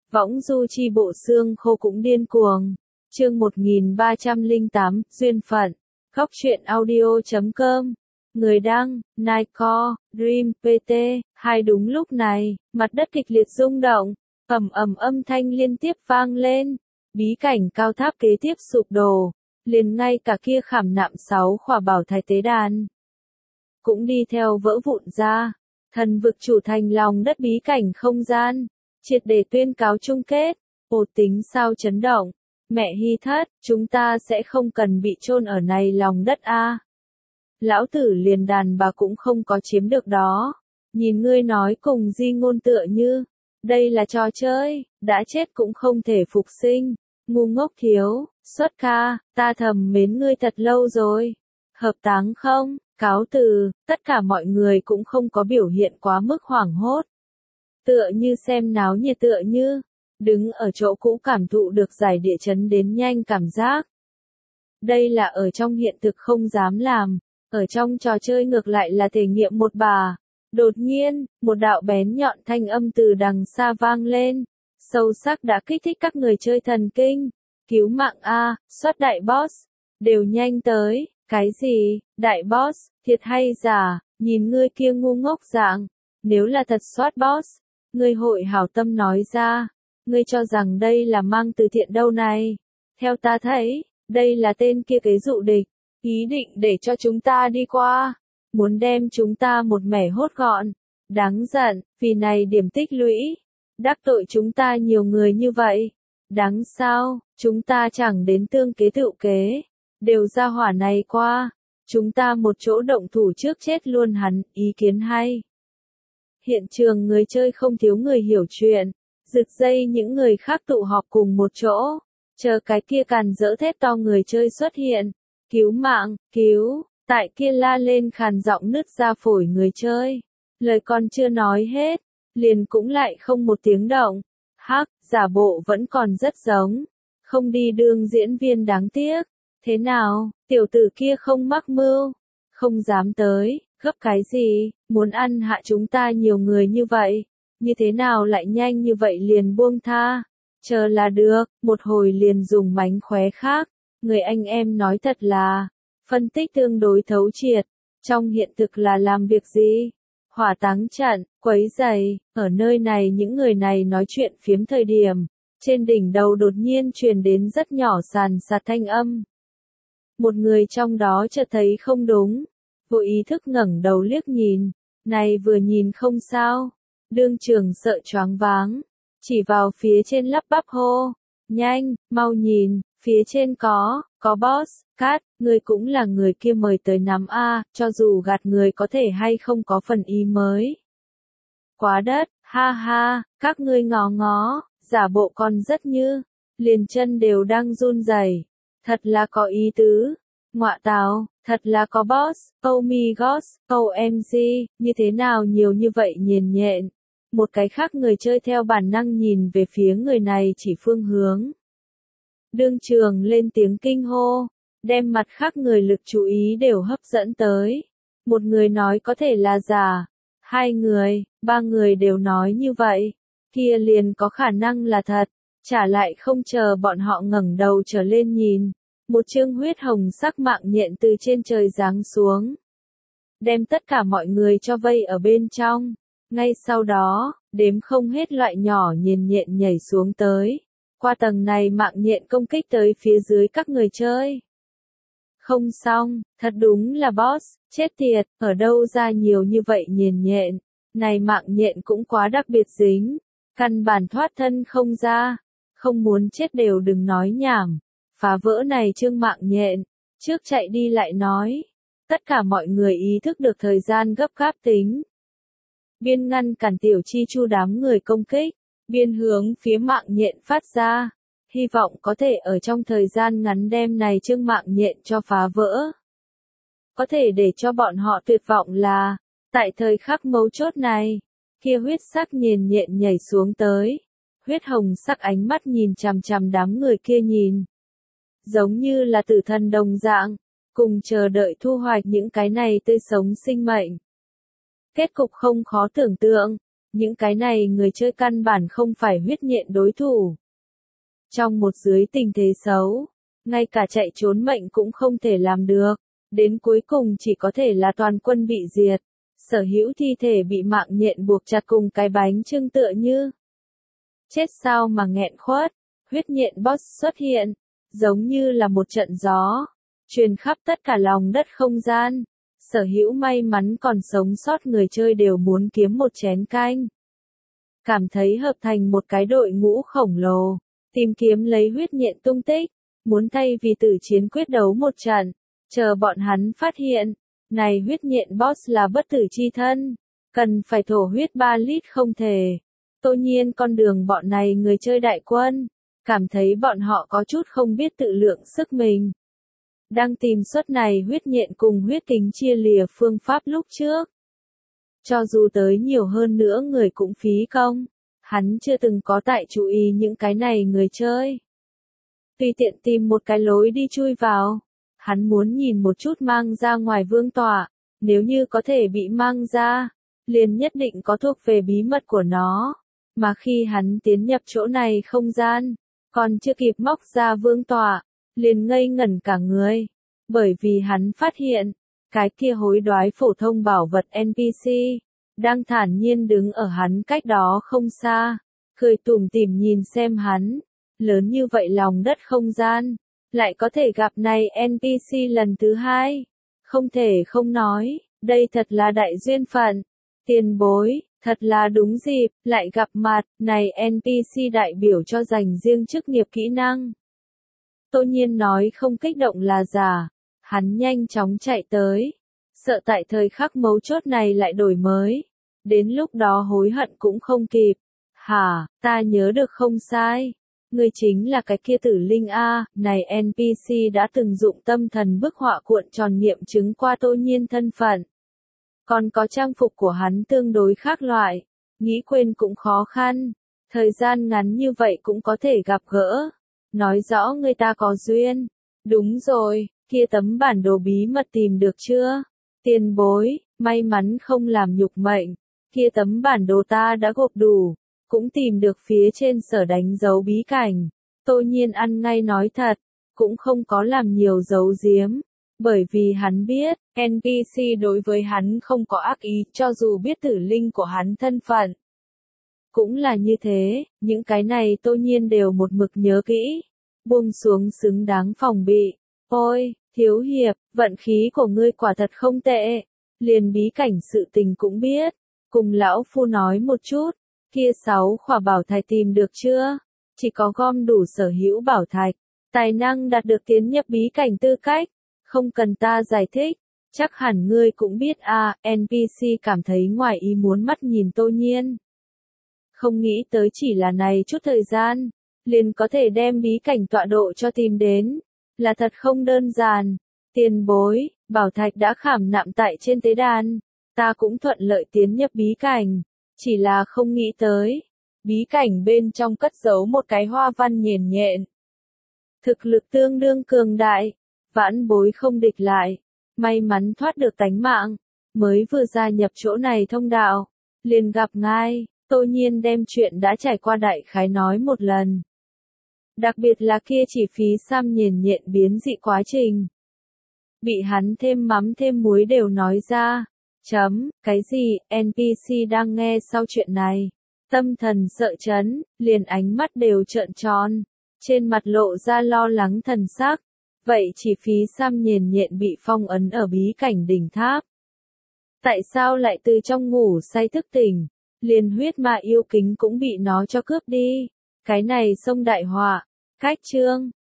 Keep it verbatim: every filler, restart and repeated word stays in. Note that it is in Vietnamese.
Võng du chi bộ xương khô cũng điên cuồng. Chương một nghìn ba trăm lẻ tám, duyên phận. Góc truyện audio chấm com. Người đăng, Nightcore, Dream, pê tê. Hai đúng lúc này, mặt đất kịch liệt rung động, ầm ầm âm thanh liên tiếp vang lên. Bí cảnh cao tháp kế tiếp sụp đổ, liền ngay cả kia khảm nạm sáu khỏa bảo thạch tế đàn cũng đi theo vỡ vụn ra. Thần vực chủ thành lòng đất bí cảnh không gian, triệt để tuyên cáo chung kết. Ồ, tính sao chấn động. Mẹ Hy Thất, chúng ta sẽ không cần bị chôn ở này lòng đất a. Lão tử liền đàn bà cũng không có chiếm được đó. Nhìn ngươi nói cùng di ngôn tựa như, đây là trò chơi, đã chết cũng không thể phục sinh. Ngu ngốc thiếu, xuất ca, ta thầm mến ngươi thật lâu rồi. Hợp táng không, cáo từ, tất cả mọi người cũng không có biểu hiện quá mức hoảng hốt. Tựa như xem náo nhiệt tựa như, đứng ở chỗ cũ cảm thụ được giải địa chấn đến nhanh cảm giác. Đây là ở trong hiện thực không dám làm, ở trong trò chơi ngược lại là thể nghiệm một bà. Đột nhiên, một đạo bén nhọn thanh âm từ đằng xa vang lên, sâu sắc đã kích thích các người chơi thần kinh. Cứu mạng a, soát đại boss, đều nhanh tới. Cái gì, đại boss, thiệt hay giả, nhìn ngươi kia ngu ngốc dạng, nếu là thật soát boss, ngươi hội hảo tâm nói ra, ngươi cho rằng đây là mang từ thiện đâu này. Theo ta thấy, đây là tên kia kế dụ địch, ý định để cho chúng ta đi qua, muốn đem chúng ta một mẻ hốt gọn. Đáng giận, vì này điểm tích lũy, đắc tội chúng ta nhiều người như vậy. Đáng sao, chúng ta chẳng đến tương kế tựu kế, đều ra hỏa này qua, chúng ta một chỗ động thủ trước chết luôn hắn, ý kiến hay. Hiện trường người chơi không thiếu người hiểu chuyện, rực dây những người khác tụ họp cùng một chỗ, chờ cái kia càn dỡ thét to người chơi xuất hiện, cứu mạng, cứu, tại kia la lên khàn giọng nứt ra phổi người chơi, lời còn chưa nói hết, liền cũng lại không một tiếng động. Hắc, giả bộ vẫn còn rất giống, không đi đương diễn viên đáng tiếc. Thế nào, tiểu tử kia không mắc mưu, không dám tới, gấp cái gì, muốn ăn hạ chúng ta nhiều người như vậy, như thế nào lại nhanh như vậy liền buông tha, chờ là được, một hồi liền dùng mánh khóe khác, người anh em nói thật là, phân tích tương đối thấu triệt, trong hiện thực là làm việc gì? Hỏa táng trận, quấy giày, ở nơi này những người này nói chuyện phiếm thời điểm, trên đỉnh đầu đột nhiên truyền đến rất nhỏ sàn sạt thanh âm. Một người trong đó chợt thấy không đúng, vô ý thức ngẩng đầu liếc nhìn, này vừa nhìn không sao, đương trường sợ choáng váng, chỉ vào phía trên lắp bắp hô, nhanh, mau nhìn, phía trên có, có boss, cát, người cũng là người kia mời tới nắm a, cho dù gạt người có thể hay không có phần ý mới. Quá đất, ha ha, các ngươi ngó ngó, giả bộ còn rất như, liền chân đều đang run rẩy, thật là có ý tứ. Ngọa tào, thật là có boss, oh my gosh, oh em giê, như thế nào nhiều như vậy nhiền nhện. Một cái khác người chơi theo bản năng nhìn về phía người này chỉ phương hướng. Đương trường lên tiếng kinh hô, đem mặt khác người lực chú ý đều hấp dẫn tới. Một người nói có thể là giả, hai người, ba người đều nói như vậy, kia liền có khả năng là thật, trả lại không chờ bọn họ ngẩng đầu trở lên nhìn. Một chương huyết hồng sắc mạng nhện từ trên trời giáng xuống, đem tất cả mọi người cho vây ở bên trong. Ngay sau đó, đếm không hết loại nhỏ nhiền nhện nhảy xuống tới, qua tầng này mạng nhện công kích tới phía dưới các người chơi. Không xong, thật đúng là boss, chết tiệt, ở đâu ra nhiều như vậy nhiền nhện, này mạng nhện cũng quá đặc biệt dính, căn bản thoát thân không ra, không muốn chết đều đừng nói nhảm. Phá vỡ này chương mạng nhện, trước chạy đi lại nói. Tất cả mọi người ý thức được thời gian gấp gáp tính. Biên ngăn cản tiểu chi chu đám người công kích, biên hướng phía mạng nhện phát ra. Hy vọng có thể ở trong thời gian ngắn đem này chương mạng nhện cho phá vỡ. Có thể để cho bọn họ tuyệt vọng là, tại thời khắc mấu chốt này, kia huyết sắc nhiền nhện nhảy xuống tới. Huyết hồng sắc ánh mắt nhìn chằm chằm đám người kia nhìn. Giống như là tử thần đồng dạng, cùng chờ đợi thu hoạch những cái này tươi sống sinh mệnh. Kết cục không khó tưởng tượng, những cái này người chơi căn bản không phải huyết nhện đối thủ. Trong một dưới tình thế xấu, ngay cả chạy trốn mệnh cũng không thể làm được, đến cuối cùng chỉ có thể là toàn quân bị diệt, sở hữu thi thể bị mạng nhện buộc chặt cùng cái bánh chưng tựa như chết sao mà nghẹn khuất. Huyết nhện boss xuất hiện, giống như là một trận gió, truyền khắp tất cả lòng đất không gian. Sở hữu may mắn còn sống sót người chơi đều muốn kiếm một chén canh. Cảm thấy hợp thành một cái đội ngũ khổng lồ, tìm kiếm lấy huyết nhện tung tích, muốn thay vì tử chiến quyết đấu một trận, chờ bọn hắn phát hiện, này huyết nhện boss là bất tử chi thân, cần phải thổ huyết ba lít không thể. Tô nhiên con đường bọn này người chơi đại quân, cảm thấy bọn họ có chút không biết tự lượng sức mình. Đang tìm suất này huyết nhện cùng huyết kính chia lìa phương pháp lúc trước. Cho dù tới nhiều hơn nữa người cũng phí công, hắn chưa từng có tại chú ý những cái này người chơi. Tùy tiện tìm một cái lối đi chui vào, hắn muốn nhìn một chút mang ra ngoài vương tọa, nếu như có thể bị mang ra, liền nhất định có thuộc về bí mật của nó. Mà khi hắn tiến nhập chỗ này không gian, còn chưa kịp móc ra vương tọa, liền ngây ngẩn cả người, bởi vì hắn phát hiện, cái kia hối đoái phổ thông bảo vật en pê xê, đang thản nhiên đứng ở hắn cách đó không xa, cười tủm tỉm nhìn xem hắn, lớn như vậy lòng đất không gian, lại có thể gặp này en pê xê lần thứ hai, không thể không nói, đây thật là đại duyên phận, tiền bối. Thật là đúng dịp, lại gặp mặt, này en pê xê đại biểu cho dành riêng chức nghiệp kỹ năng. Tô nhiên nói không kích động là giả, hắn nhanh chóng chạy tới, sợ tại thời khắc mấu chốt này lại đổi mới, đến lúc đó hối hận cũng không kịp. Hả, ta nhớ được không sai, người chính là cái kia tử linh A, này en pê xê đã từng dụng tâm thần bức họa cuộn tròn nghiệm chứng qua tô nhiên thân phận. Còn có trang phục của hắn tương đối khác loại, nghĩ quên cũng khó khăn, thời gian ngắn như vậy cũng có thể gặp gỡ, nói rõ người ta có duyên. Đúng rồi, kia tấm bản đồ bí mật tìm được chưa? Tiền bối, may mắn không làm nhục mệnh, kia tấm bản đồ ta đã gộp đủ, cũng tìm được phía trên sở đánh dấu bí cảnh. Tô nhiên ăn ngay nói thật, cũng không có làm nhiều giấu giếm. Bởi vì hắn biết, en pê xê đối với hắn không có ác ý, cho dù biết tử linh của hắn thân phận. Cũng là như thế, những cái này tô nhiên đều một mực nhớ kỹ. Buông xuống xứng đáng phòng bị. Ôi, thiếu hiệp, vận khí của ngươi quả thật không tệ. Liền bí cảnh sự tình cũng biết. Cùng lão phu nói một chút, kia sáu khỏa bảo thạch tìm được chưa? Chỉ có gom đủ sở hữu bảo thạch, tài năng đạt được tiến nhập bí cảnh tư cách. Không cần ta giải thích, chắc hẳn ngươi cũng biết à, en pê xê cảm thấy ngoài ý muốn mắt nhìn tô nhiên. Không nghĩ tới chỉ là này chút thời gian, liền có thể đem bí cảnh tọa độ cho tìm đến, là thật không đơn giản. Tiền bối, bảo thạch đã khảm nạm tại trên tế đàn, ta cũng thuận lợi tiến nhập bí cảnh, chỉ là không nghĩ tới. Bí cảnh bên trong cất giấu một cái hoa văn nhền nhện. Thực lực tương đương cường đại. Vãn bối không địch lại, may mắn thoát được tánh mạng, mới vừa gia nhập chỗ này thông đạo, liền gặp ngài, tô nhiên đem chuyện đã trải qua đại khái nói một lần. Đặc biệt là kia chỉ phí xăm nhền nhện biến dị quá trình. Bị hắn thêm mắm thêm muối đều nói ra, chấm, cái gì, en pê xê đang nghe sau chuyện này, tâm thần sợ chấn, liền ánh mắt đều trợn tròn, trên mặt lộ ra lo lắng thần sắc. Vậy chỉ phí xăm nhền nhện bị phong ấn ở bí cảnh đỉnh tháp. Tại sao lại từ trong ngủ say thức tỉnh, liền huyết ma yêu kính cũng bị nó cho cướp đi? Cái này xông đại họa, cách chương,